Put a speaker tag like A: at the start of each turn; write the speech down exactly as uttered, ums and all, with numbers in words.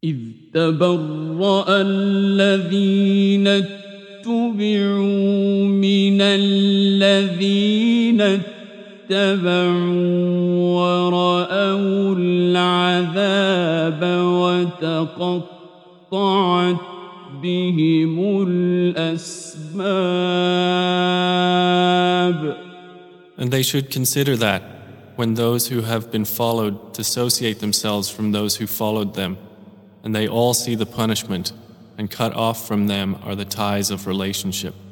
A: إذ تبرأ الذين اتبعوا من الذين اتبعوا ورأوا العذاب وتقطعت بهم الأسباب.
B: And they should consider that when those who have been followed dissociate themselves from those who followed them, and they all see the punishment, and cut off from them are the ties of relationship.